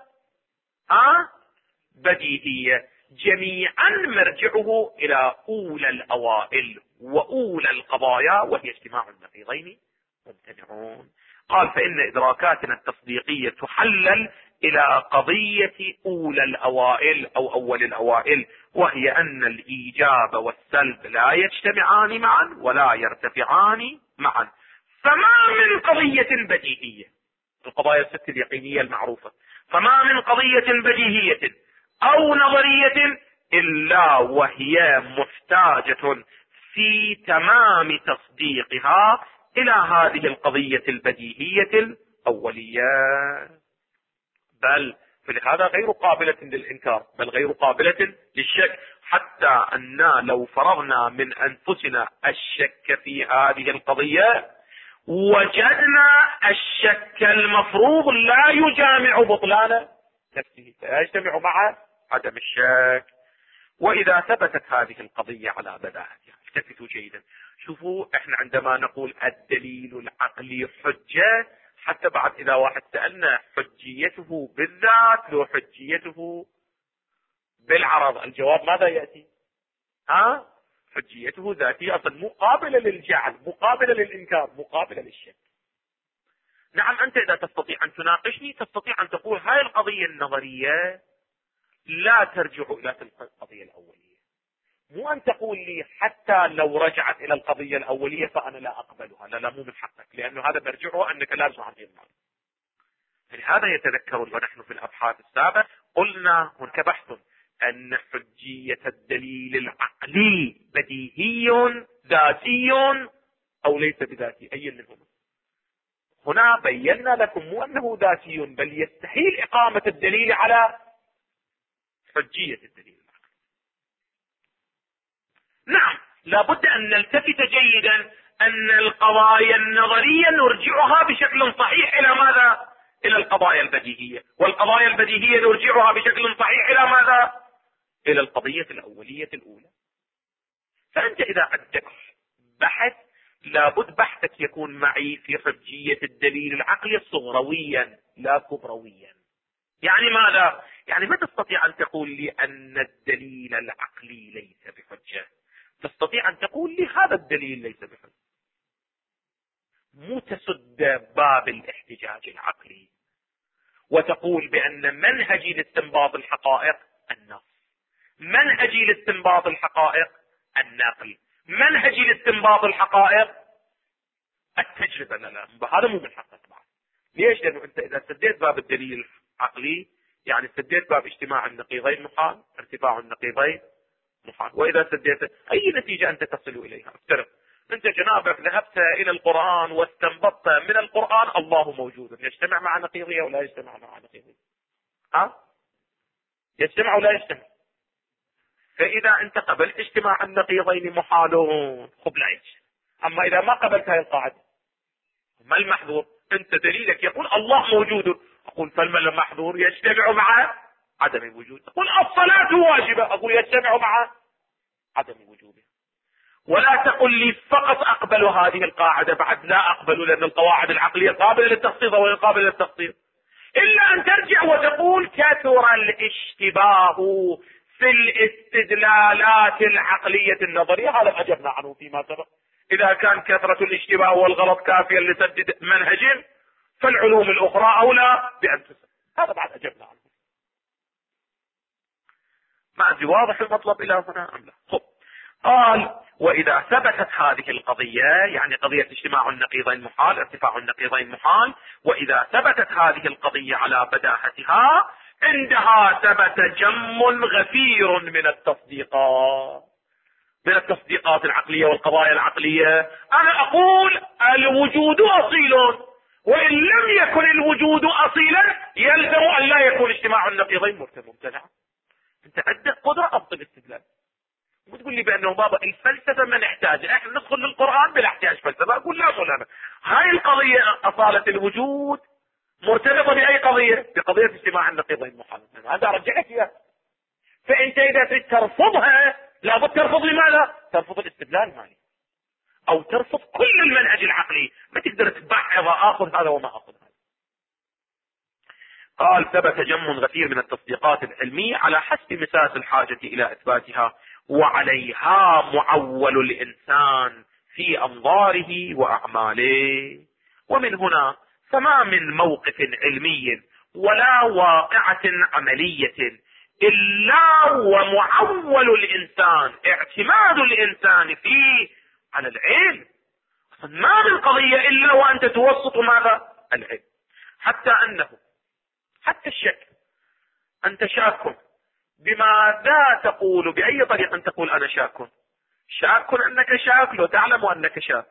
بديهية. جميعا مرجعه إلى أولى الأوائل وأولى القضايا، وهي اجتماع النقيضين ممتنعون. قال فإن إدراكاتنا التصديقية تحلل إلى قضية أولى الأوائل أو أول الأوائل، وهي أن الإيجاب والسلب لا يجتمعان معا ولا يرتفعان معا. فما من قضية بديهية، القضايا الست اليقينية المعروفة، فما من قضية بديهية أو نظرية إلا وهي محتاجة في تمام تصديقها إلى هذه القضية البديهية الأولية، بل فلهذا غير قابلة للإنكار، بل غير قابلة للشك. حتى أننا لو فرغنا من أنفسنا الشك في هذه القضية وجدنا الشك المفروض لا يجامع بطلان نفسه، فيجتمع مع عدم الشك. وإذا ثبتت هذه القضية على بداهتها، التفتوا جيدا، شوفوا احنا عندما نقول الدليل العقلي حجة، حتى بعد إذا واحد سألنا حجيته بالذات لو حجيته بالعرض، الجواب ماذا يأتي؟ حجيته ذاتية أصلا، مقابلة للجعل، مقابلة للإنكار، مقابلة للشك. نعم أنت إذا تستطيع أن تناقشني تستطيع أن تقول هاي القضية النظرية لا ترجع إلى تلك القضية الأولية، مو أن تقول لي حتى لو رجعت إلى القضية الأولية فأنا لا أقبلها. لا مو من حقك، لأنه هذا مرجعه أنك لا تسمع هذه المعنى. فلهذا يتذكر ونحن في الأبحاث السابقة قلنا هناك بحث أن حجية الدليل العقلي بديهي ذاتي أو ليس بذاتي، أي منهما؟ هنا بينا لكم مو أنه ذاتي، بل يستحيل إقامة الدليل على حجية الدليل العقلي. نعم لابد أن نلتفت جيدا أن القضايا النظرية نرجعها بشكل صحيح إلى ماذا؟ إلى القضايا البديهية، والقضايا البديهية نرجعها بشكل صحيح إلى ماذا؟ إلى القضية الأولية الأولى. فأنت إذا عندك بحث لابد بحثك يكون معي في حجية الدليل العقلي صغرويا لا كبرويا. يعني ماذا؟ يعني ما تستطيع أن تقول لي أن الدليل العقلي ليس بحجة، تستطيع أن تقول لي هذا الدليل ليس بحجة، مو تسد باب الاحتجاج العقلي وتقول بأن منهجي لاستنباط الحقائق النص، منهجي لاستنباط الحقائق النقل، منهجي لاستنباط الحقائق التجربة. لا هذا مو من حقك بعد. ليش؟ لأنه أنت إذا سديت باب الدليل العقلي يعني سديت باب اجتماع النقيضين محال، ارتفاع النقيضين محال. وإذا سديت أي نتيجة أنت تصل إليها؟ افترض أنت جنابك ذهبت إلى القرآن واستنبطت من القرآن الله موجود، يجتمع مع نقيضية ولا يجتمع مع نقيضية؟ يجتمع ولا يجتمع؟ فإذا أنت قبلت اجتماع النقيضين محالون، خب لا يجتمع. أما إذا ما قبلت هذه القاعدة، ما المحظور؟ أنت دليلك يقول الله موجود، أقول فما المحظور؟ يجتمع مع عدم الوجود. أقول الصلاة واجبة، أقول يجتمع مع عدم وجوبها. ولا تقل لي فقط أقبل هذه القاعدة، بعد لا أقبل، لأن القواعد العقلية قابلة للتخصيص وغير قابلة للتخصيص، إلا أن ترجع وتقول كثر الاشتباه في الاستدلالات العقلية النظرية. هذا أجبنا عنه فيما سبق. إذا كان كثرة الاشتباه والغلط كافيا لسد منهج، فالعلوم الأخرى أولى بأن تسد. هذا بعد أجبنا عنه. ما أدري واضح المطلب إلى هنا أم لا؟ قال وإذا ثبتت هذه القضية، يعني قضية اجتماع النقيضين محال، ارتفاع النقيضين محال، وإذا ثبتت هذه القضية على بداهتها، عندها ثبت جم غفير من التصديقات العقلية والقضايا العقلية. أنا أقول الوجود أصيل، وإن لم يكن الوجود أصيلا يلزم أن لا يكون اجتماع النقيضين ممتنعا. أنت عندك قدرة أبطل استدلال، وتقول لي بأنه بابا الفلسفة ما نحتاج، احنا ندخل للقرآن بلا احتياج فلسفة. أقول لا مولانا، هاي القضية أصالة الوجود مرتبطة بأي قضية؟ بقضية اجتماع النقيضين محال. هذا رجعت فيها. فأنت إذا تريد ترفضها لابد ترفض لماذا؟ ترفض الاستدلال مالي، أو ترفض كل المنهج العقلي، ما تقدر تبعض أخذ هذا وما أخذ هذا. قال ثبت جم غفير من التصديقات العلمية على حسب مساس الحاجة إلى إثباتها، وعليها معول الإنسان في أنظاره وأعماله. ومن هنا فما من موقف علمي ولا واقعة عملية إلا ومعول الإنسان، اعتماد الإنسان فيه على العلم. ما من قضية إلا وأنت توسط ماذا؟ العلم. حتى الشك، أنت شاك، بماذا تقول؟ بأي طريقة تقول أنا شاك أنك شاك لو تعلم أنك شاك.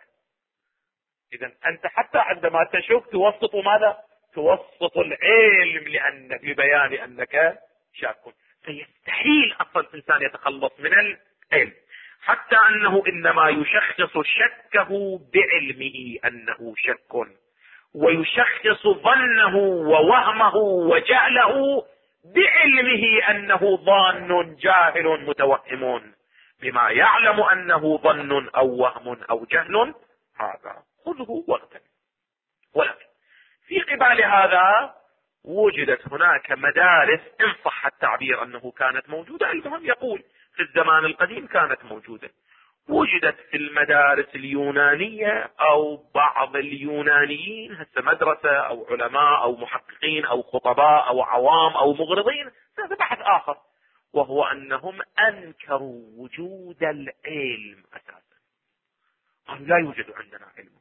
إذا أنت حتى عندما تشك توسط ماذا؟ توسط العلم لبيان أنك شاك. فيستحيل أصلا الإنسان يتخلص من العلم، حتى أنه إنما يشخص شكه بعلمه أنه شك، ويشخص ظنه ووهمه وجهله بعلمه أنه ظان جاهل متوهم، بما يعلم أنه ظن أو وهم أو جهل. هذا خذه واغتنم. ولكن في قبال هذا وجدت هناك مدارس، إن صح التعبير أنه كانت موجودة، المهم يقول في الزمان القديم كانت موجودة. وجدت في المدارس اليونانية أو بعض اليونانيين، هسه مدرسة أو علماء أو محققين أو خطباء أو عوام أو مغرضين، هذا بحث آخر، وهو أنهم أنكروا وجود العلم أساسا. قالوا لا يوجد عندنا علم.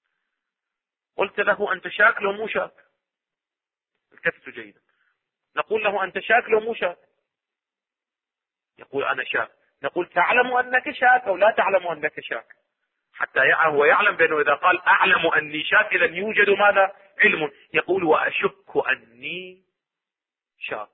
قلت له أنت شاك لو مو شاك؟ التفتوا جيدا. نقول له أنت شاك لو مو شاك؟ يقول أنا شاك. نقول تعلم أنك شاك أو لا تعلم أنك شاك؟ حتى هو يعلم بأنه إذا قال أعلم أني شاك إذا يوجد ماذا؟ علم. يقول وأشك أني شاك.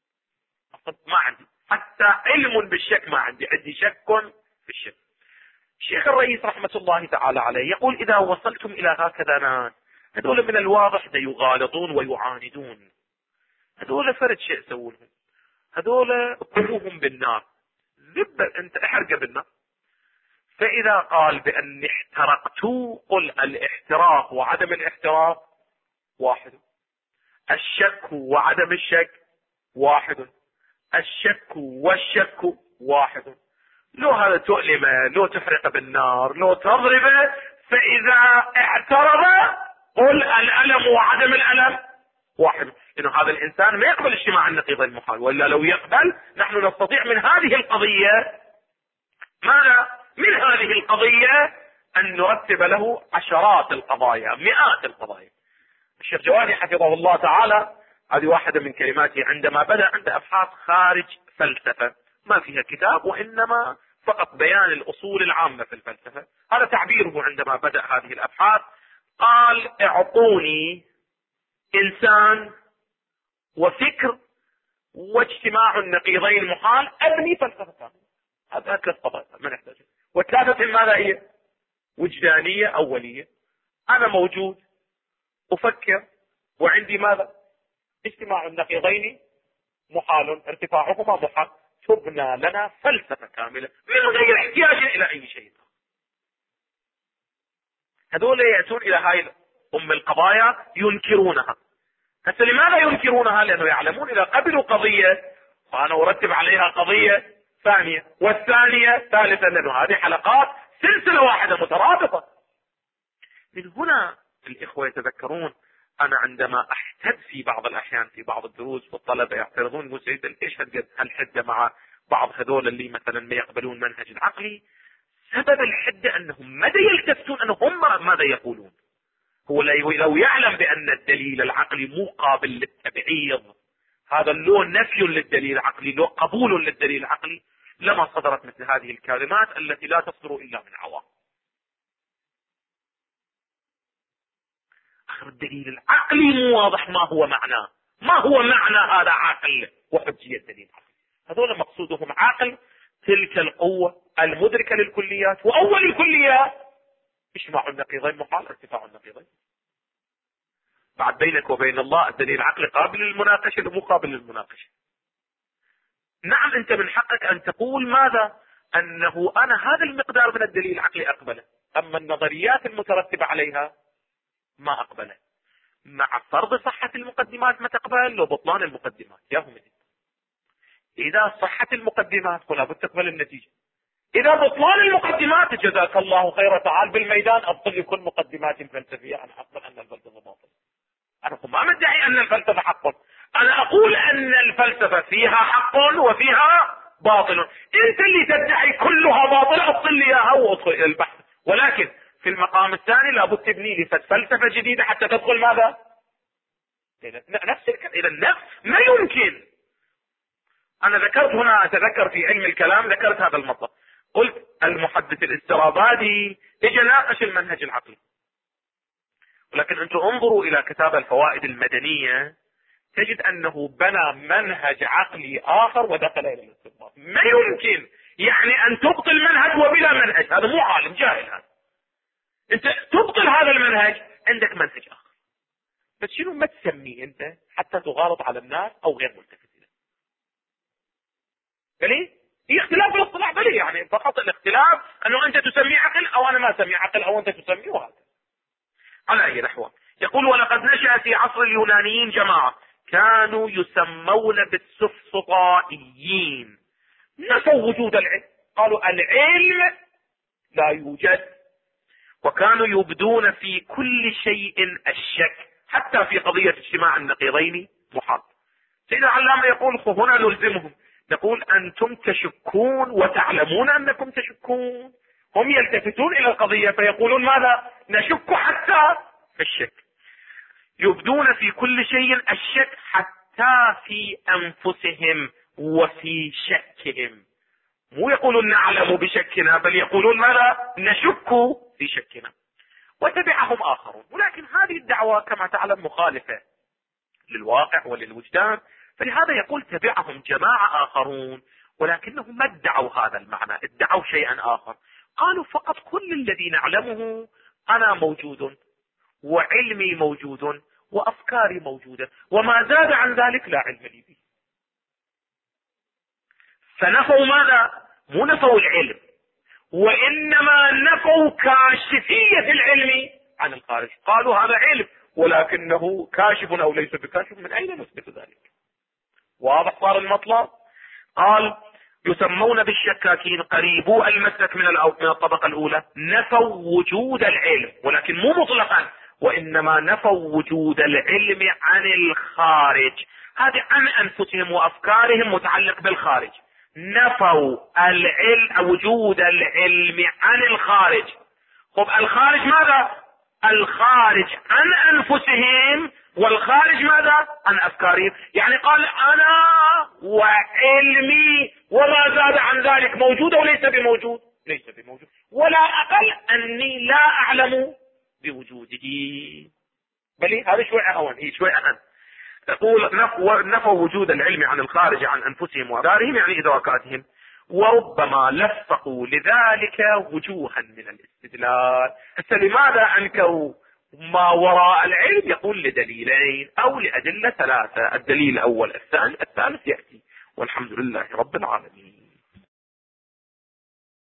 ما عندي حتى علم بالشك، ما عندي شك في الشك. الشيخ الرئيس رحمة الله تعالى عليه يقول إذا وصلتم إلى هكذا ناس، هذول من الواضح يغالطون ويعاندون، هذول فرد شيء سوولهم، هذول اطلبوهم بالنار، انت احرق بالنار. فإذا قال بأن احترقت، قل الاحتراق وعدم الاحتراق واحد، الشك وعدم الشك واحد، الشك والشك واحد. لو هذا تؤلمه، لو تحرق بالنار، لو تضربه، فإذا اعترض قل الألم وعدم الألم واحد. إنه هذا الإنسان ما يقبل اجتماع النقيض المحال، ولا لو يقبل نحن نستطيع من هذه القضية ماذا؟ من هذه القضية أن نرتب له عشرات القضايا، مئات القضايا. الشيخ جوادي حفظه الله تعالى هذه واحدة من كلماته عندما بدأ عنده أبحاث خارج فلسفة ما فيها كتاب وإنما فقط بيان الأصول العامة في الفلسفة. هذا تعبيره عندما بدأ هذه الأبحاث. قال اعطوني إنسان وفكر واجتماع النقيضين محال أبني فلسفة كاملة. هذا ثلاث قضايا ما نحتاجها، والثلاثة ماذا هي؟ وجدانية أولية، أنا موجود أفكر وعندي ماذا؟ اجتماع النقيضين محال، ارتفاعهما محال، تبنى لنا فلسفة كاملة من غير احتياج إلى أي شيء. هذول يأتون إلى هاي القضايا ينكرونها. هسه لماذا ينكرونها؟ لأنه يعلمون إذا قبلوا قضية فأنا أرتب عليها قضية ثانية والثانية ثالثة، لأنه هذه حلقات سلسلة واحدة مترابطة. من هنا الإخوة يتذكرون أنا عندما أحتد في بعض الأحيان في بعض الدروس والطلبة يعترضون يقول سيد إيش هالحدة مع بعض هذول اللي مثلا ما يقبلون منهج العقلي. سبب الحدة أنهم ماذا يلتفتون أنهم هم ماذا يقولون. هو لو يعلم بأن الدليل العقلي مو قابل للتبعيض، هذا له نفي للدليل العقلي، له قبول للدليل العقلي، لما صدرت مثل هذه الكلمات التي لا تصدر إلا من عوام. آخر الدليل العقلي مو واضح ما هو معناه، ما هو معنى هذا عقل وحجية الدليل العقلي. هذول مقصودهم عقل تلك القوة المدركة للكليات، وأول الكليات اجتماع النقيضين محال، ارتفاع النقيضين. بعد بينك وبين الله الدليل العقلي قابل للمناقشة ومو قابل للمناقشة. نعم أنت من حقك أن تقول ماذا؟ أنه أنا هذا المقدار من الدليل العقلي أقبله، أما النظريات المترتبة عليها ما أقبله. مع فرض صحة المقدمات ما تقبل، لو بطلان المقدمات ياهم. إذا صحت المقدمات فلا بد تقبل النتيجة. إذا بطلان المقدمات جزاك الله خير تعال بالميدان أبطل لكل مقدمات فلسفية. أنا أقبل أن الفلسفة باطل، أنا ما مدعي أن الفلسفة حق، أنا أقول أن الفلسفة فيها حق وفيها باطل. أنت اللي تدعي كلها باطل أبطل لي إياها وأدخل إلى البحث. ولكن في المقام الثاني لابد تبني لي فلسفة جديدة حتى تدخل ماذا؟ نفس إذا النفس ما يمكن. أنا ذكرت هنا أتذكر في علم الكلام ذكرت هذا المطلب، قلت المحدث الاسترابادي اجى ناقش المنهج العقلي، ولكن أنتم انظروا إلى كتاب الفوائد المدنية تجد أنه بنى منهج عقلي آخر ودخل إلى الاستنباط. ما يمكن يعني أن تبطل منهج وبلا منهج، هذا مو عالم جاهل. هذا أنت تبطل هذا المنهج عندك منهج آخر، بس شنو ما تسميه أنت حتى تغالط على الناس أو غير ملتفت إليه. بلي هي اختلاف الاصطلاح، بلي يعني فقط الاختلاف أنه أنت تسميه عقل أو أنا ما أسميه عقل أو أنت تسميه هذا. على أي نحو يقول ولقد نشأ في عصر اليونانيين جماعة كانوا يسمون بالسفسطائيين، نفوا وجود العلم، قالوا العلم لا يوجد، وكانوا يبدون في كل شيء الشك حتى في قضية اجتماع النقيضين محال. سيدنا العلامة يقول هنا نلزمهم نقول أنتم تشكون وتعلمون أنكم تشكون. هم يلتفتون إلى القضية فيقولون ماذا؟ نشك حتى في الشك. يبدون في كل شيء الشك حتى في أنفسهم وفي شكهم. مو يقولون نعلم بشكنا، بل يقولون ماذا؟ نشك في شكنا. وتبعهم آخرون، ولكن هذه الدعوة كما تعلم مخالفة للواقع وللوجدان، فلهذا يقول تبعهم جماعة آخرون ولكنهم ما ادعوا هذا المعنى، ادعوا شيئا آخر. قالوا فقط كل الذي نعلمه أنا موجود وعلمي موجود وأفكاري موجودة، وما زاد عن ذلك لا علم لي به. فنفوا ماذا؟ مو نفوا العلم، وإنما نفوا كاشفية العلم عن الخارج. قالوا هذا علم ولكنه كاشف أو ليس بكاشف، من أين نثبت ذلك؟ واضح صار المطلب؟ قال يسمون بالشكاكين قريبو المسلك من الطبقة الأولى، نفوا وجود العلم ولكن مو مطلقا، وإنما نفوا وجود العلم عن الخارج. هذه عن أنفسهم وأفكارهم متعلق بالخارج. نفوا العلم وجود العلم عن الخارج. خب الخارج ماذا؟ الخارج عن أنفسهم والخارج ماذا؟ عن أفكارهم. يعني قال أنا وعلمي وما زاد عن ذلك موجود أو ليس بموجود؟ ليس بموجود. ولا أقل أني لا أعلم بوجوده. بل هذا شوي أهون، هي شوي أهم. تقول نفوا وجود العلم عن الخارج عن أنفسهم وأفكارهم، يعني إدراكاتهم، وربما لفقوا لذلك وجوها من الاستدلال. هسه لماذا أنكروا ما وراء العلم؟ يقول لدليلين أو لأدلة ثلاثة. الدليل الأول، الثاني، الثالث يأتي. والحمد لله رب العالمين.